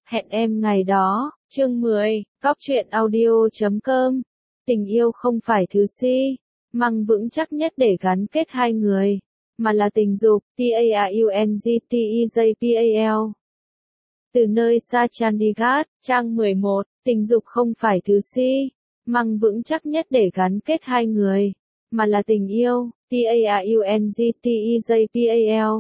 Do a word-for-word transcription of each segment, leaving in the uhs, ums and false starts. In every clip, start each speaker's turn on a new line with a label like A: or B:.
A: Hẹn em ngày đó, chương mười, Góc truyện audio chấm com. Tình yêu không phải thứ xi măng vững chắc nhất để gắn kết hai người, mà là tình dục, T A R U N G T E J P A L. Từ nơi xa Chandigarh, trang mười một, tình dục không phải thứ xi măng vững chắc nhất để gắn kết hai người, mà là tình yêu, T A R U N G T E J P A L.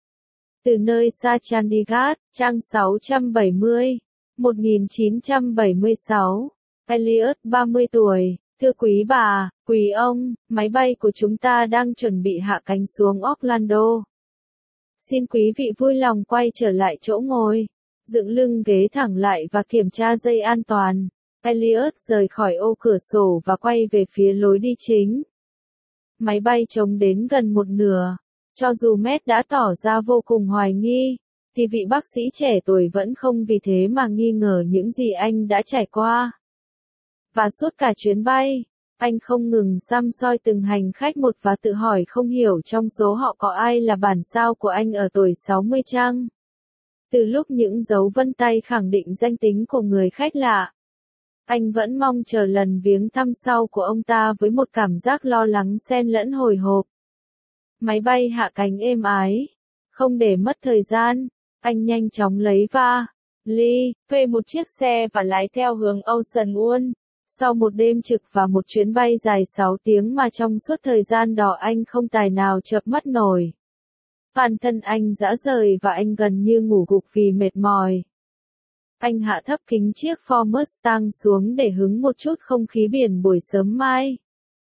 A: Từ nơi xa Chandigarh, trang sáu trăm bảy mươi, một nghìn chín trăm bảy mươi sáu, Elliot ba mươi tuổi, thưa quý bà, quý ông, máy bay của chúng ta đang chuẩn bị hạ cánh xuống Orlando. Xin quý vị vui lòng quay trở lại chỗ ngồi, dựng lưng ghế thẳng lại và kiểm tra dây an toàn. Elliot rời khỏi ô cửa sổ và quay về phía lối đi chính. Máy bay chống đến gần một nửa. Cho dù Matt đã tỏ ra vô cùng hoài nghi, thì vị bác sĩ trẻ tuổi vẫn không vì thế mà nghi ngờ những gì anh đã trải qua. Và suốt cả chuyến bay, anh không ngừng săm soi từng hành khách một và tự hỏi không hiểu trong số họ có ai là bản sao của anh ở tuổi sáu mươi chăng? Từ lúc những dấu vân tay khẳng định danh tính của người khách lạ, anh vẫn mong chờ lần viếng thăm sau của ông ta với một cảm giác lo lắng xen lẫn hồi hộp. Máy bay hạ cánh êm ái. Không để mất thời gian, anh nhanh chóng lấy va li, thuê một chiếc xe và lái theo hướng Ocean World. Sau một đêm trực và một chuyến bay dài sáu tiếng mà trong suốt thời gian đó anh không tài nào chợp mắt nổi. Bản thân anh rã rời và anh gần như ngủ gục vì mệt mỏi. Anh hạ thấp kính chiếc Ford Mustang xuống để hứng một chút không khí biển buổi sớm mai.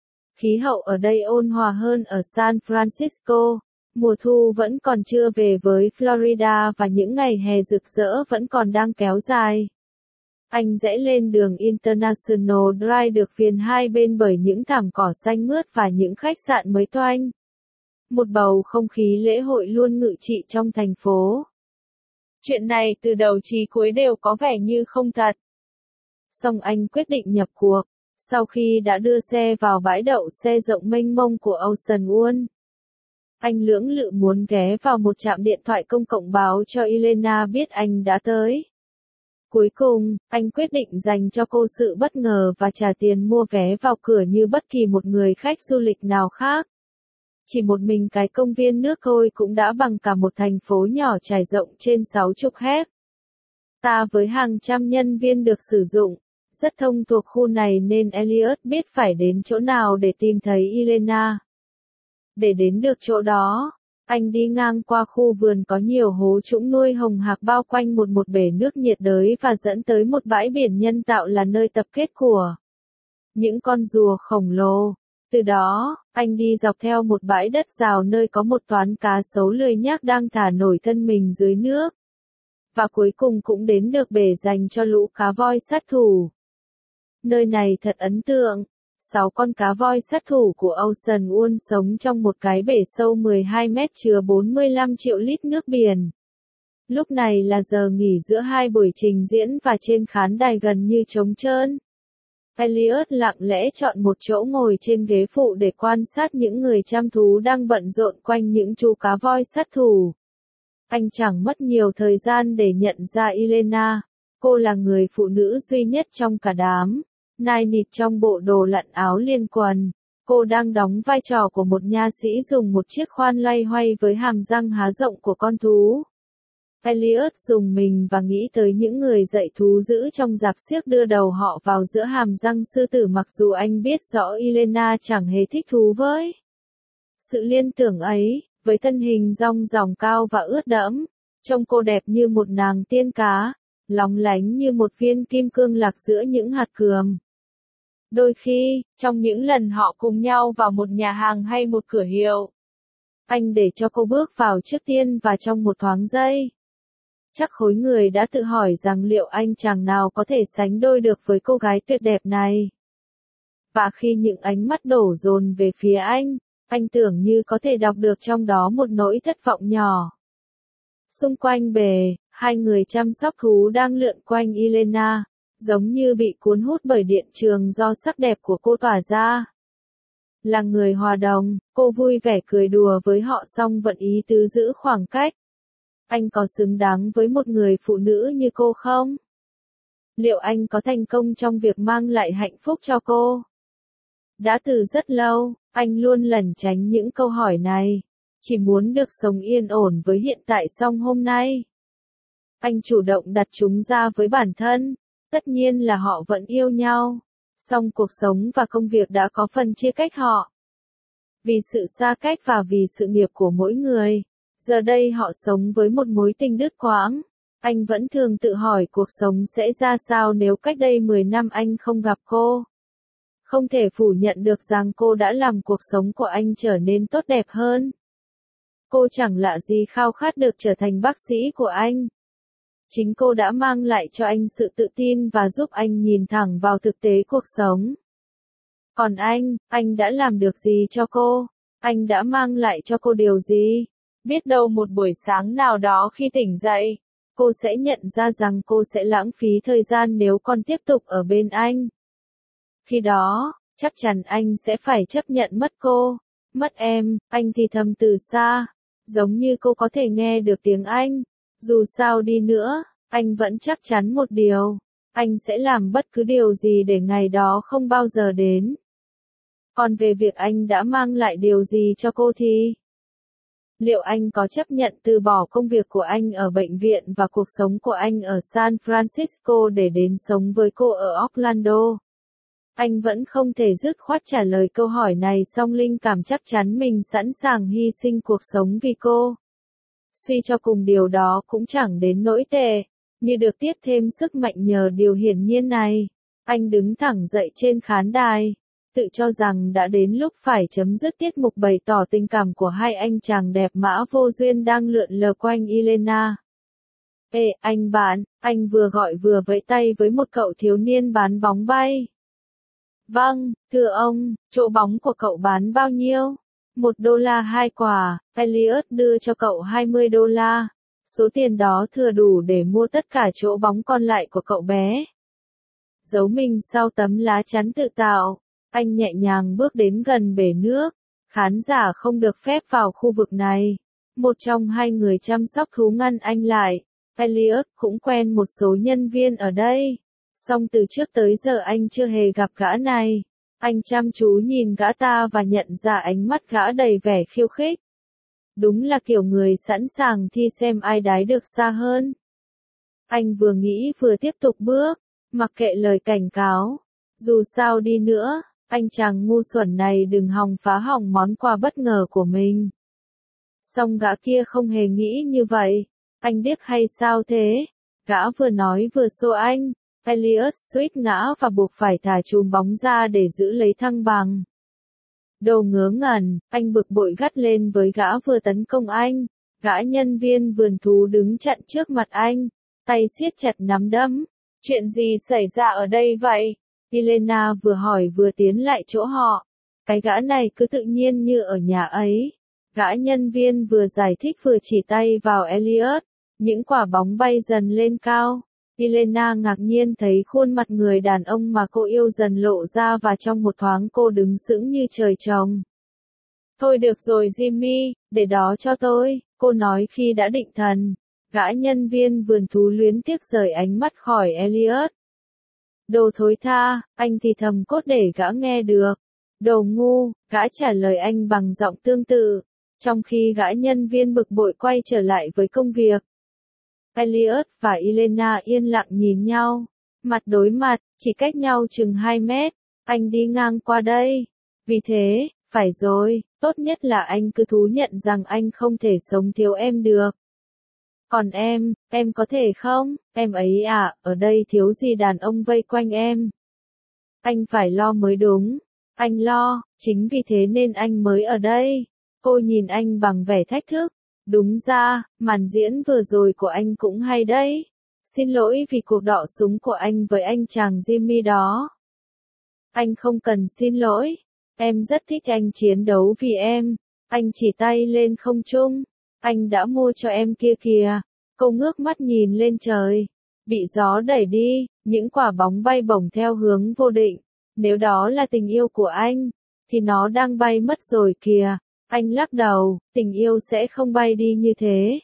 A: Khí hậu ở đây ôn hòa hơn ở San Francisco, mùa thu vẫn còn chưa về với Florida và những ngày hè rực rỡ vẫn còn đang kéo dài. Anh rẽ lên đường International Drive được viền hai bên bởi những thảm cỏ xanh mướt và những khách sạn mới toanh. Một bầu không khí lễ hội luôn ngự trị trong thành phố. Chuyện này từ đầu chí cuối đều có vẻ như không thật. Song anh quyết định nhập cuộc. Sau khi đã đưa xe vào bãi đậu xe rộng mênh mông của Ocean World, anh lưỡng lự muốn ghé vào một trạm điện thoại công cộng báo cho Elena biết anh đã tới. Cuối cùng, anh quyết định dành cho cô sự bất ngờ và trả tiền mua vé vào cửa như bất kỳ một người khách du lịch nào khác. Chỉ một mình cái công viên nước thôi cũng đã bằng cả một thành phố nhỏ trải rộng trên sáu mươi héc ta với hàng trăm nhân viên được sử dụng. Rất thông thuộc khu này nên Elliot biết phải đến chỗ nào để tìm thấy Elena. Để đến được chỗ đó, anh đi ngang qua khu vườn có nhiều hố trũng nuôi hồng hạc bao quanh một một bể nước nhiệt đới và dẫn tới một bãi biển nhân tạo là nơi tập kết của những con rùa khổng lồ. Từ đó, anh đi dọc theo một bãi đất rào nơi có một toán cá sấu lười nhác đang thả nổi thân mình dưới nước. Và cuối cùng cũng đến được bể dành cho lũ cá voi sát thủ. Nơi này thật ấn tượng. Sáu con cá voi sát thủ của Ocean World sống trong một cái bể sâu mười hai mét chứa bốn mươi lăm triệu lít nước biển. Lúc này là giờ nghỉ giữa hai buổi trình diễn và trên khán đài gần như trống trơn. Elliot lặng lẽ chọn một chỗ ngồi trên ghế phụ để quan sát những người chăm thú đang bận rộn quanh những chú cá voi sát thủ. Anh chẳng mất nhiều thời gian để nhận ra Elena. Cô là người phụ nữ duy nhất trong cả đám. Nai nịt trong bộ đồ lặn áo liên quần. Cô đang đóng vai trò của một nha sĩ dùng một chiếc khoan loay hoay với hàm răng há rộng của con thú. Elliot dùng mình và nghĩ tới những người dạy thú giữ trong rạp xiếc đưa đầu họ vào giữa hàm răng sư tử mặc dù anh biết rõ Elena chẳng hề thích thú với sự liên tưởng ấy, với thân hình rong ròng cao và ướt đẫm, trông cô đẹp như một nàng tiên cá, lóng lánh như một viên kim cương lạc giữa những hạt cườm. Đôi khi, trong những lần họ cùng nhau vào một nhà hàng hay một cửa hiệu, anh để cho cô bước vào trước tiên và trong một thoáng giây. Chắc khối người đã tự hỏi rằng liệu anh chàng nào có thể sánh đôi được với cô gái tuyệt đẹp này. Và khi những ánh mắt đổ dồn về phía anh, anh tưởng như có thể đọc được trong đó một nỗi thất vọng nhỏ. Xung quanh bể, hai người chăm sóc thú đang lượn quanh Elena, giống như bị cuốn hút bởi điện trường do sắc đẹp của cô tỏa ra. Là người hòa đồng, cô vui vẻ cười đùa với họ song vẫn ý tứ giữ khoảng cách. Anh có xứng đáng với một người phụ nữ như cô không? Liệu anh có thành công trong việc mang lại hạnh phúc cho cô? Đã từ rất lâu, anh luôn lẩn tránh những câu hỏi này. Chỉ muốn được sống yên ổn với hiện tại song hôm nay. Anh chủ động đặt chúng ra với bản thân. Tất nhiên là họ vẫn yêu nhau. Song cuộc sống và công việc đã có phần chia cách họ. Vì sự xa cách và vì sự nghiệp của mỗi người. Giờ đây họ sống với một mối tình đứt quãng. Anh vẫn thường tự hỏi cuộc sống sẽ ra sao nếu cách đây mười năm anh không gặp cô. Không thể phủ nhận được rằng cô đã làm cuộc sống của anh trở nên tốt đẹp hơn. Cô chẳng lạ gì khao khát được trở thành bác sĩ của anh. Chính cô đã mang lại cho anh sự tự tin và giúp anh nhìn thẳng vào thực tế cuộc sống. Còn anh, anh đã làm được gì cho cô? Anh đã mang lại cho cô điều gì? Biết đâu một buổi sáng nào đó khi tỉnh dậy, cô sẽ nhận ra rằng cô sẽ lãng phí thời gian nếu còn tiếp tục ở bên anh. Khi đó, chắc chắn anh sẽ phải chấp nhận mất cô, mất em, anh thì thầm từ xa, giống như cô có thể nghe được tiếng anh. Dù sao đi nữa, anh vẫn chắc chắn một điều, anh sẽ làm bất cứ điều gì để ngày đó không bao giờ đến. Còn về việc anh đã mang lại điều gì cho cô thì... Liệu anh có chấp nhận từ bỏ công việc của anh ở bệnh viện và cuộc sống của anh ở San Francisco để đến sống với cô ở Orlando? Anh vẫn không thể dứt khoát trả lời câu hỏi này, song linh cảm chắc chắn mình sẵn sàng hy sinh cuộc sống vì cô. Suy cho cùng điều đó cũng chẳng đến nỗi tệ, như được tiếp thêm sức mạnh nhờ điều hiển nhiên này. Anh đứng thẳng dậy trên khán đài, tự cho rằng đã đến lúc phải chấm dứt tiết mục bày tỏ tình cảm của hai anh chàng đẹp mã vô duyên đang lượn lờ quanh Elena. Ê, anh bạn, anh vừa gọi vừa vẫy tay với một cậu thiếu niên bán bóng bay. Vâng, thưa ông, chỗ bóng của cậu bán bao nhiêu? Một đô la hai quả, Elliot đưa cho cậu hai mươi đô la. Số tiền đó thừa đủ để mua tất cả chỗ bóng còn lại của cậu bé. Giấu mình sau tấm lá chắn tự tạo, anh nhẹ nhàng bước đến gần bể nước. Khán giả không được phép vào khu vực này. Một trong hai người chăm sóc thú ngăn anh lại. Elliot cũng quen một số nhân viên ở đây. Song từ trước tới giờ anh chưa hề gặp gã này. Anh chăm chú nhìn gã ta và nhận ra ánh mắt gã đầy vẻ khiêu khích. Đúng là kiểu người sẵn sàng thi xem ai đái được xa hơn. Anh vừa nghĩ vừa tiếp tục bước, mặc kệ lời cảnh cáo. Dù sao đi nữa, anh chàng ngu xuẩn này đừng hòng phá hỏng món quà bất ngờ của mình. Song gã kia không hề nghĩ như vậy. Anh điếc hay sao thế? Gã vừa nói vừa xô anh. Elliot suýt ngã và buộc phải thả chùm bóng ra để giữ lấy thăng bằng. Đồ ngớ ngẩn, anh bực bội gắt lên với gã vừa tấn công anh. Gã nhân viên vườn thú đứng chặn trước mặt anh, tay siết chặt nắm đấm. Chuyện gì xảy ra ở đây vậy? Elena vừa hỏi vừa tiến lại chỗ họ. Cái gã này cứ tự nhiên như ở nhà ấy. Gã nhân viên vừa giải thích vừa chỉ tay vào Elliot. Những quả bóng bay dần lên cao. Elena ngạc nhiên thấy khuôn mặt người đàn ông mà cô yêu dần lộ ra và trong một thoáng cô đứng sững như trời trồng. Thôi được rồi Jimmy, để đó cho tôi, cô nói khi đã định thần. Gã nhân viên vườn thú luyến tiếc rời ánh mắt khỏi Elliot. Đồ thối tha, anh thì thầm cốt để gã nghe được. Đồ ngu, gã trả lời anh bằng giọng tương tự. Trong khi gã nhân viên bực bội quay trở lại với công việc. Elliot và Elena yên lặng nhìn nhau, mặt đối mặt, chỉ cách nhau chừng hai mét, anh đi ngang qua đây. Vì thế, phải rồi, tốt nhất là anh cứ thú nhận rằng anh không thể sống thiếu em được. Còn em, em có thể không? Em ấy à, ở đây thiếu gì đàn ông vây quanh em. Anh phải lo mới đúng. Anh lo, chính vì thế nên anh mới ở đây. Cô nhìn anh bằng vẻ thách thức. Đúng ra, màn diễn vừa rồi của anh cũng hay đấy. Xin lỗi vì cuộc đọ súng của anh với anh chàng Jimmy đó. Anh không cần xin lỗi. Em rất thích anh chiến đấu vì em. Anh chỉ tay lên không trung. Anh đã mua cho em kia kìa. Cô ngước mắt nhìn lên trời. Bị gió đẩy đi, những quả bóng bay bổng theo hướng vô định. Nếu đó là tình yêu của anh, thì nó đang bay mất rồi kìa. Anh lắc đầu, tình yêu sẽ không bay đi như thế.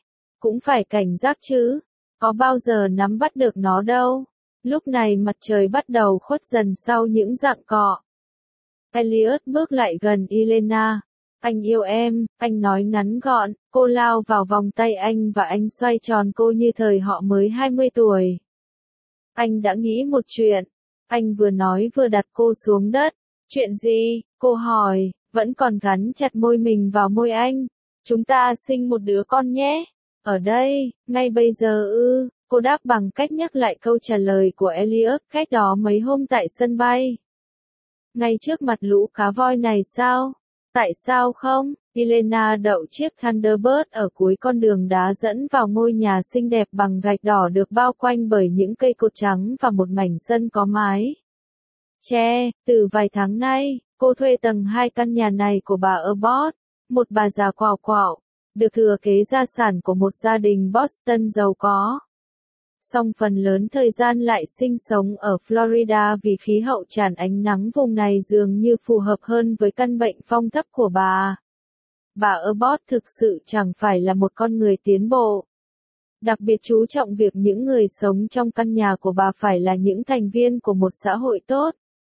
A: cũng phải cảnh giác chứ, có bao giờ nắm bắt được nó đâu. Lúc này mặt trời bắt đầu khuất dần sau những rặng cọ. Elliot bước lại gần Elena. Anh yêu em, anh nói ngắn gọn, cô lao vào vòng tay anh và anh xoay tròn cô như thời họ mới hai mươi tuổi. Anh đã nghĩ một chuyện. Anh vừa nói vừa đặt cô xuống đất. Chuyện gì? Cô hỏi, vẫn còn gắn chặt môi mình vào môi anh. Chúng ta sinh một đứa con nhé. Ở đây, ngay bây giờ ư, cô đáp bằng cách nhắc lại câu trả lời của Elliot cách đó mấy hôm tại sân bay. Ngay trước mặt lũ cá voi này sao? Tại sao không? Elena đậu chiếc Thunderbird ở cuối con đường đá dẫn vào ngôi nhà xinh đẹp bằng gạch đỏ được bao quanh bởi những cây cột trắng và một mảnh sân có mái tre. Từ vài tháng nay, cô thuê tầng hai căn nhà này của bà Abbott, một bà già quạo quạo, được thừa kế gia sản của một gia đình Boston giàu có. Song phần lớn thời gian lại sinh sống ở Florida vì khí hậu tràn ánh nắng vùng này dường như phù hợp hơn với căn bệnh phong thấp của bà. Bà Abbott thực sự chẳng phải là một con người tiến bộ. Đặc biệt chú trọng việc những người sống trong căn nhà của bà phải là những thành viên của một xã hội tốt.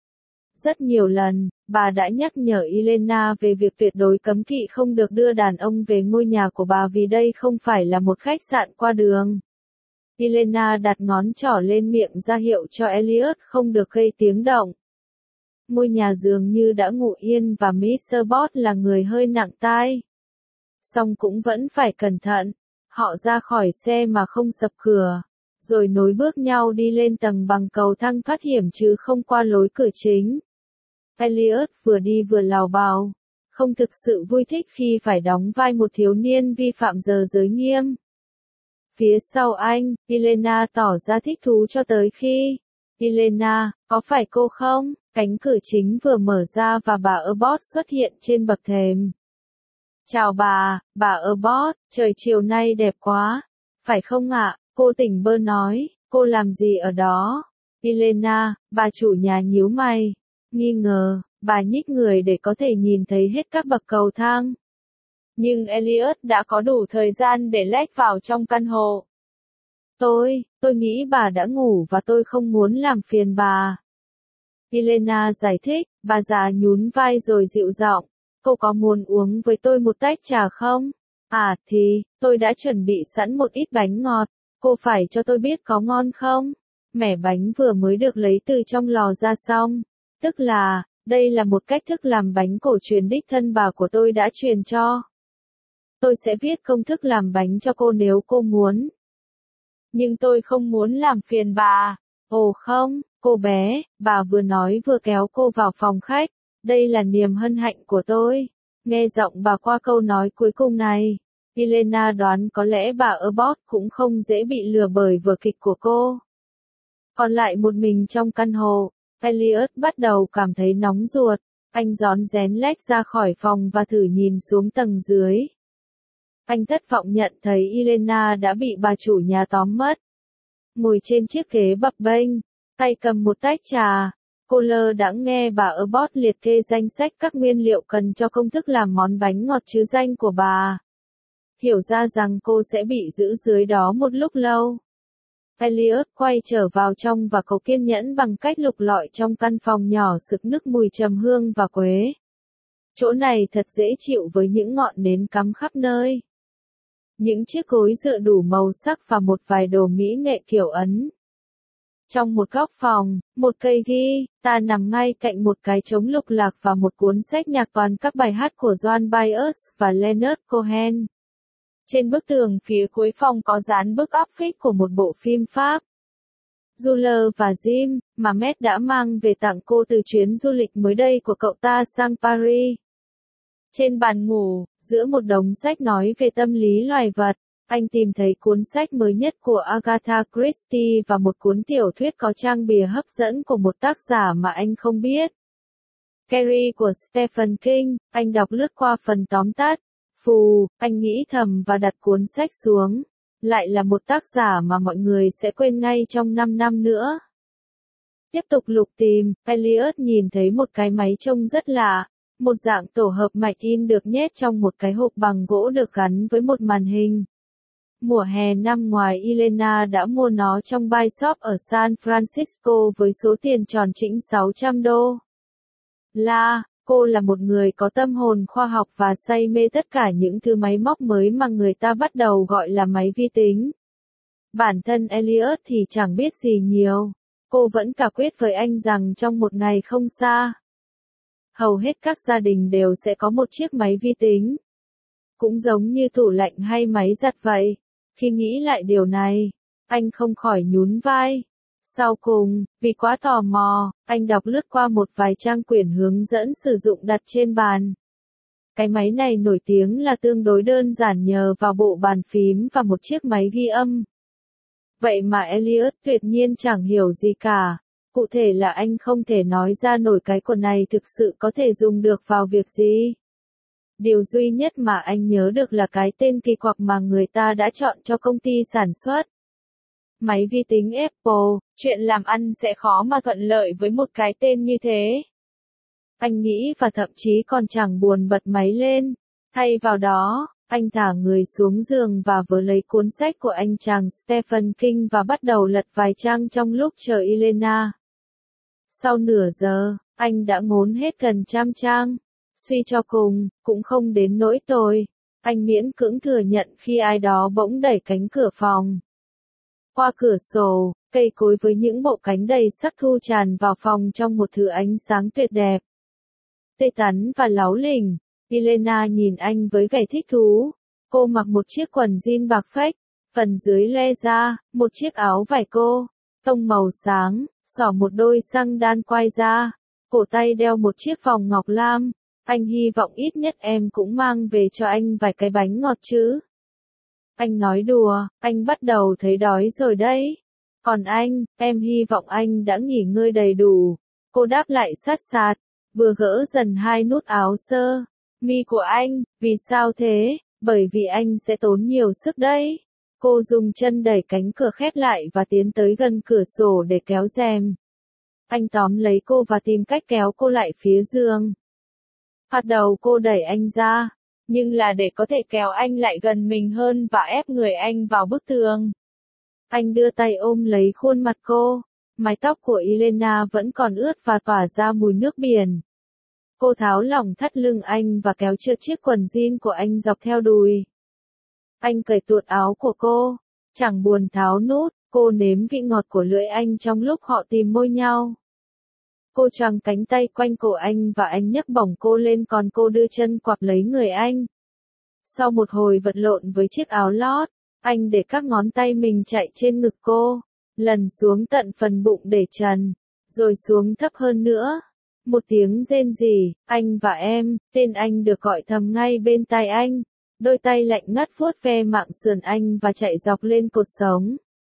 A: Rất nhiều lần, bà đã nhắc nhở Elena về việc tuyệt đối cấm kỵ không được đưa đàn ông về ngôi nhà của bà vì đây không phải là một khách sạn qua đường. Elena đặt ngón trỏ lên miệng ra hiệu cho Elliot không được gây tiếng động. Ngôi nhà dường như đã ngủ yên và mít Bot là người hơi nặng tai. Song cũng vẫn phải cẩn thận. Họ ra khỏi xe mà không sập cửa, rồi nối bước nhau đi lên tầng bằng cầu thang thoát hiểm chứ không qua lối cửa chính. Elliot vừa đi vừa lào bào, không thực sự vui thích khi phải đóng vai một thiếu niên vi phạm giờ giới nghiêm. Phía sau anh, Elena tỏ ra thích thú cho tới khi, Elena, có phải cô không? Cánh cửa chính vừa mở ra và bà Abbott xuất hiện trên bậc thềm. Chào bà, bà Abbott, trời chiều nay đẹp quá. Phải không ạ? Cô tỉnh bơ nói, cô làm gì ở đó? Elena, bà chủ nhà nhíu mày, nghi ngờ, bà nhích người để có thể nhìn thấy hết các bậc cầu thang. Nhưng Elliot đã có đủ thời gian để lách vào trong căn hộ. Tôi, tôi nghĩ bà đã ngủ và tôi không muốn làm phiền bà. Elena giải thích, bà già nhún vai rồi dịu giọng, cô có muốn uống với tôi một tách trà không? À thì, tôi đã chuẩn bị sẵn một ít bánh ngọt, cô phải cho tôi biết có ngon không? Mẻ bánh vừa mới được lấy từ trong lò ra xong, tức là, đây là một cách thức làm bánh cổ truyền đích thân bà của tôi đã truyền cho. Tôi sẽ viết công thức làm bánh cho cô nếu cô muốn. Nhưng tôi không muốn làm phiền bà. Ồ không, cô bé, bà vừa nói vừa kéo cô vào phòng khách. Đây là niềm hân hạnh của tôi. Nghe giọng bà qua câu nói cuối cùng này, Elena đoán có lẽ bà Abbott cũng không dễ bị lừa bởi vở kịch của cô. Còn lại một mình trong căn hộ, Elliot bắt đầu cảm thấy nóng ruột. Anh rón rén lách ra khỏi phòng và thử nhìn xuống tầng dưới. Anh thất vọng nhận thấy Elena đã bị bà chủ nhà tóm mất. Ngồi trên chiếc ghế bập bênh, tay cầm một tách trà, cô lơ đãng nghe bà Abbott liệt kê danh sách các nguyên liệu cần cho công thức làm món bánh ngọt chứ danh của bà. Hiểu ra rằng cô sẽ bị giữ dưới đó một lúc lâu. Elliot quay trở vào trong và cầu kiên nhẫn bằng cách lục lọi trong căn phòng nhỏ sực nức mùi trầm hương và quế. Chỗ này thật dễ chịu với những ngọn nến cắm khắp nơi. Những chiếc gối dựa đủ màu sắc và một vài đồ mỹ nghệ kiểu Ấn. Trong một góc phòng, một cây guitar nằm ngay cạnh một cái trống lục lạc và một cuốn sách nhạc toàn các bài hát của Joan Baez và Leonard Cohen. Trên bức tường phía cuối phòng có dán bức áp phích của một bộ phim Pháp. Jules và Jim, mà Matt đã mang về tặng cô từ chuyến du lịch mới đây của cậu ta sang Paris. Trên bàn ngủ, giữa một đống sách nói về tâm lý loài vật, anh tìm thấy cuốn sách mới nhất của Agatha Christie và một cuốn tiểu thuyết có trang bìa hấp dẫn của một tác giả mà anh không biết. Carrie của Stephen King, anh đọc lướt qua phần tóm tắt. Phù, anh nghĩ thầm và đặt cuốn sách xuống. Lại là một tác giả mà mọi người sẽ quên ngay trong năm năm nữa. Tiếp tục lục tìm, Elliot nhìn thấy một cái máy trông rất lạ. Một dạng tổ hợp mạch in được nhét trong một cái hộp bằng gỗ được gắn với một màn hình. Mùa hè năm ngoài Elena đã mua nó trong buy shop ở San Francisco với số tiền tròn trĩnh sáu trăm đô la. Cô là một người có tâm hồn khoa học và say mê tất cả những thứ máy móc mới mà người ta bắt đầu gọi là máy vi tính. Bản thân Elliot thì chẳng biết gì nhiều. Cô vẫn cả quyết với anh rằng trong một ngày không xa, hầu hết các gia đình đều sẽ có một chiếc máy vi tính. Cũng giống như tủ lạnh hay máy giặt vậy. Khi nghĩ lại điều này, anh không khỏi nhún vai. Sau cùng, vì quá tò mò, anh đọc lướt qua một vài trang quyển hướng dẫn sử dụng đặt trên bàn. Cái máy này nổi tiếng là tương đối đơn giản nhờ vào bộ bàn phím và một chiếc máy ghi âm. Vậy mà Elliot tuyệt nhiên chẳng hiểu gì cả. Cụ thể là anh không thể nói ra nổi cái quần này thực sự có thể dùng được vào việc gì. Điều duy nhất mà anh nhớ được là cái tên kỳ quặc mà người ta đã chọn cho công ty sản xuất. Máy vi tính Apple, chuyện làm ăn sẽ khó mà thuận lợi với một cái tên như thế. Anh nghĩ và thậm chí còn chẳng buồn bật máy lên. Thay vào đó, anh thả người xuống giường và vớ lấy cuốn sách của anh chàng Stephen King và bắt đầu lật vài trang trong lúc chờ Elena. Sau nửa giờ, anh đã ngốn hết gần trăm trang. Suy cho cùng, cũng không đến nỗi tồi. Anh miễn cưỡng thừa nhận khi ai đó bỗng đẩy cánh cửa phòng. Qua cửa sổ, cây cối với những bộ cánh đầy sắc thu tràn vào phòng trong một thứ ánh sáng tuyệt đẹp. Tươi tắn và láu lỉnh, Elena nhìn anh với vẻ thích thú. Cô mặc một chiếc quần jean bạc phách, phần dưới le ra, một chiếc áo vải cô, tông màu sáng, xỏ một đôi xăng đan quai ra, cổ tay đeo một chiếc vòng ngọc lam. Anh hy vọng ít nhất em cũng mang về cho anh vài cái bánh ngọt chứ. Anh nói đùa, anh bắt đầu thấy đói rồi đấy. Còn anh, em hy vọng anh đã nghỉ ngơi đầy đủ. Cô đáp lại sát sạt, vừa gỡ dần hai nút áo sơ mi của anh. Vì sao thế? Bởi vì anh sẽ tốn nhiều sức đấy. Cô dùng chân đẩy cánh cửa khép lại và tiến tới gần cửa sổ để kéo rèm. Anh tóm lấy cô và tìm cách kéo cô lại phía giường. Bắt đầu cô đẩy anh ra, nhưng là để có thể kéo anh lại gần mình hơn và ép người anh vào bức tường. Anh đưa tay ôm lấy khuôn mặt cô, mái tóc của Elena vẫn còn ướt và tỏa ra mùi nước biển. Cô tháo lỏng thắt lưng anh và kéo trượt chiếc quần jean của anh dọc theo đùi. Anh cởi tuột áo của cô, chẳng buồn tháo nút, cô nếm vị ngọt của lưỡi anh trong lúc họ tìm môi nhau. Cô choàng cánh tay quanh cổ anh và anh nhấc bổng cô lên còn cô đưa chân quặp lấy người anh. Sau một hồi vật lộn với chiếc áo lót, anh để các ngón tay mình chạy trên ngực cô, lần xuống tận phần bụng để trần, rồi xuống thấp hơn nữa. Một tiếng rên rỉ, anh và em, tên anh được gọi thầm ngay bên tai anh. Đôi tay lạnh ngắt vuốt ve mạng sườn anh và chạy dọc lên cột sống.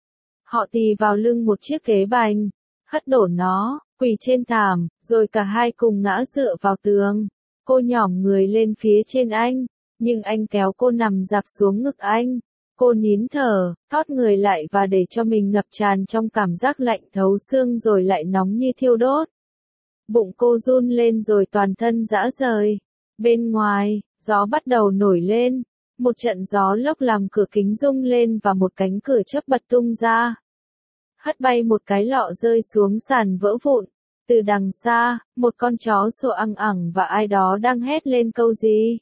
A: Họ tì vào lưng một chiếc ghế bành, hất đổ nó, quỳ trên thảm, rồi cả hai cùng ngã dựa vào tường. Cô nhỏm người lên phía trên anh, nhưng anh kéo cô nằm dạp xuống ngực anh. Cô nín thở, thót người lại và để cho mình ngập tràn trong cảm giác lạnh thấu xương rồi lại nóng như thiêu đốt. Bụng cô run lên rồi toàn thân rã rời. Bên ngoài, gió bắt đầu nổi lên. Một trận gió lốc làm cửa kính rung lên và một cánh cửa chớp bật tung ra. Hất bay một cái lọ rơi xuống sàn vỡ vụn. Từ đằng xa, một con chó sủa ăng ẳng và ai đó đang hét lên câu gì.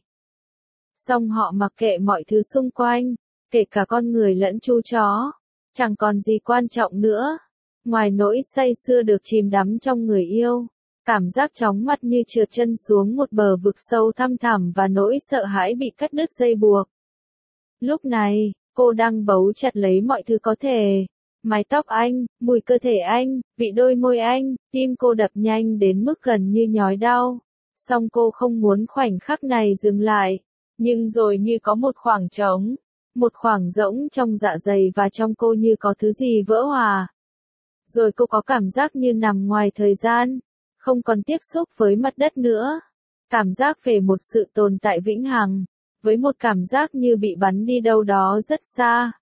A: Xong họ mặc kệ mọi thứ xung quanh, kể cả con người lẫn chú chó. Chẳng còn gì quan trọng nữa. Ngoài nỗi say sưa được chìm đắm trong người yêu, cảm giác chóng mặt như trượt chân xuống một bờ vực sâu thăm thẳm và nỗi sợ hãi bị cắt đứt dây buộc. Lúc này, cô đang bấu chặt lấy mọi thứ có thể. Mái tóc anh, mùi cơ thể anh, vị đôi môi anh, tim cô đập nhanh đến mức gần như nhói đau. Song cô không muốn khoảnh khắc này dừng lại. Nhưng rồi như có một khoảng trống, một khoảng rỗng trong dạ dày và trong cô như có thứ gì vỡ hòa. Rồi cô có cảm giác như nằm ngoài thời gian, không còn tiếp xúc với mặt đất nữa. Cảm giác về một sự tồn tại vĩnh hằng, với một cảm giác như bị bắn đi đâu đó rất xa.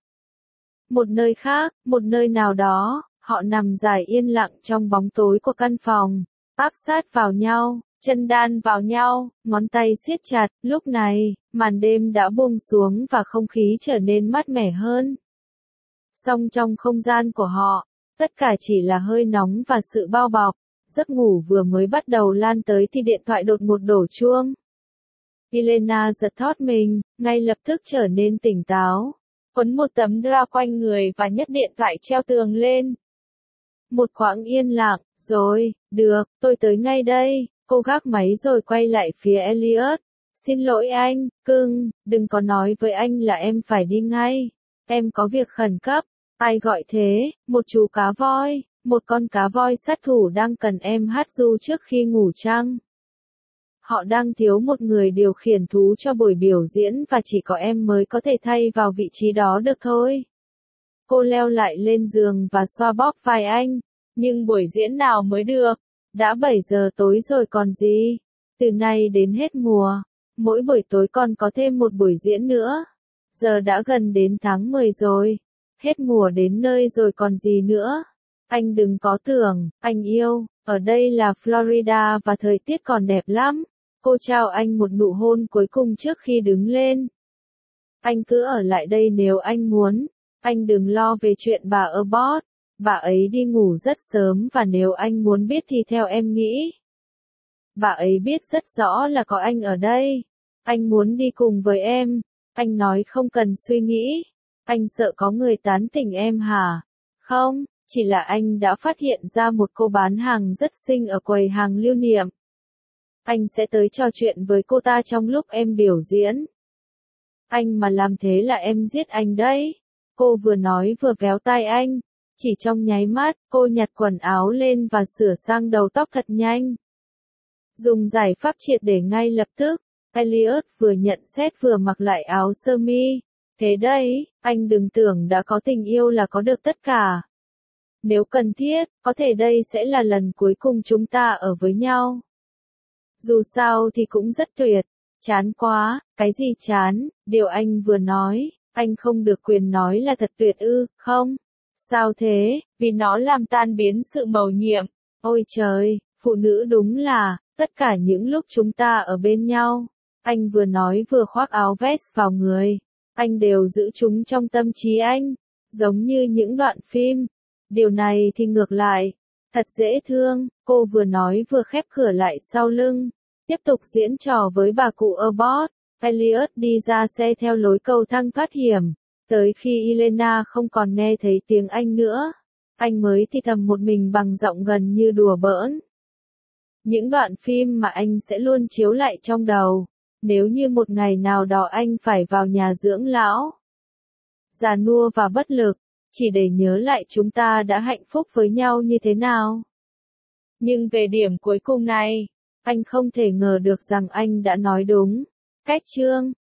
A: Một nơi khác, một nơi nào đó, họ nằm dài yên lặng trong bóng tối của căn phòng, áp sát vào nhau, chân đan vào nhau, ngón tay siết chặt, lúc này, màn đêm đã buông xuống và không khí trở nên mát mẻ hơn. Song trong không gian của họ, tất cả chỉ là hơi nóng và sự bao bọc, giấc ngủ vừa mới bắt đầu lan tới thì điện thoại đột ngột đổ chuông. Elena giật thót mình, ngay lập tức trở nên tỉnh táo, quấn một tấm drap quanh người và nhấc điện thoại treo tường lên. Một khoảng yên lặng, rồi, được, tôi tới ngay đây, cô gác máy rồi quay lại phía Elliot. Xin lỗi anh, cưng, đừng có nói với anh là em phải đi ngay, em có việc khẩn cấp. Ai gọi thế? Một chú cá voi, một con cá voi sát thủ đang cần em hát ru trước khi ngủ chăng? Họ đang thiếu một người điều khiển thú cho buổi biểu diễn và chỉ có em mới có thể thay vào vị trí đó được thôi. Cô leo lại lên giường và xoa bóp vai anh. Nhưng buổi diễn nào mới được? Đã bảy giờ tối rồi còn gì? Từ nay đến hết mùa, mỗi buổi tối còn có thêm một buổi diễn nữa. Giờ đã gần đến tháng mười rồi. Hết mùa đến nơi rồi còn gì nữa. Anh đừng có tưởng, anh yêu, ở đây là Florida và thời tiết còn đẹp lắm. Cô trao anh một nụ hôn cuối cùng trước khi đứng lên. Anh cứ ở lại đây nếu anh muốn. Anh đừng lo về chuyện bà Abbott. Bà ấy đi ngủ rất sớm và nếu anh muốn biết thì theo em nghĩ. Bà ấy biết rất rõ là có anh ở đây. Anh muốn đi cùng với em. Anh nói không cần suy nghĩ. Anh sợ có người tán tỉnh em hả? Không, chỉ là anh đã phát hiện ra một cô bán hàng rất xinh ở quầy hàng lưu niệm. Anh sẽ tới trò chuyện với cô ta trong lúc em biểu diễn. Anh mà làm thế là em giết anh đấy. Cô vừa nói vừa véo tai anh. Chỉ trong nháy mắt, cô nhặt quần áo lên và sửa sang đầu tóc thật nhanh. Dùng giải pháp triệt để ngay lập tức, Elliot vừa nhận xét vừa mặc lại áo sơ mi. Thế đấy, anh đừng tưởng đã có tình yêu là có được tất cả. Nếu cần thiết, có thể đây sẽ là lần cuối cùng chúng ta ở với nhau. Dù sao thì cũng rất tuyệt. Chán quá, cái gì chán, điều anh vừa nói, anh không được quyền nói là thật tuyệt ư, không? Sao thế, vì nó làm tan biến sự mầu nhiệm. Ôi trời, phụ nữ đúng là, tất cả những lúc chúng ta ở bên nhau. Anh vừa nói vừa khoác áo vest vào người. Anh đều giữ chúng trong tâm trí anh, giống như những đoạn phim. Điều này thì ngược lại. Thật dễ thương, cô vừa nói vừa khép cửa lại sau lưng. Tiếp tục diễn trò với bà cụ Abbott. Elliot đi ra xe theo lối cầu thang thoát hiểm. Tới khi Elena không còn nghe thấy tiếng anh nữa, anh mới thì thầm một mình bằng giọng gần như đùa bỡn. Những đoạn phim mà anh sẽ luôn chiếu lại trong đầu. Nếu như một ngày nào đó anh phải vào nhà dưỡng lão, già nua và bất lực, chỉ để nhớ lại chúng ta đã hạnh phúc với nhau như thế nào. Nhưng về điểm cuối cùng này, anh không thể ngờ được rằng anh đã nói đúng. Cách chương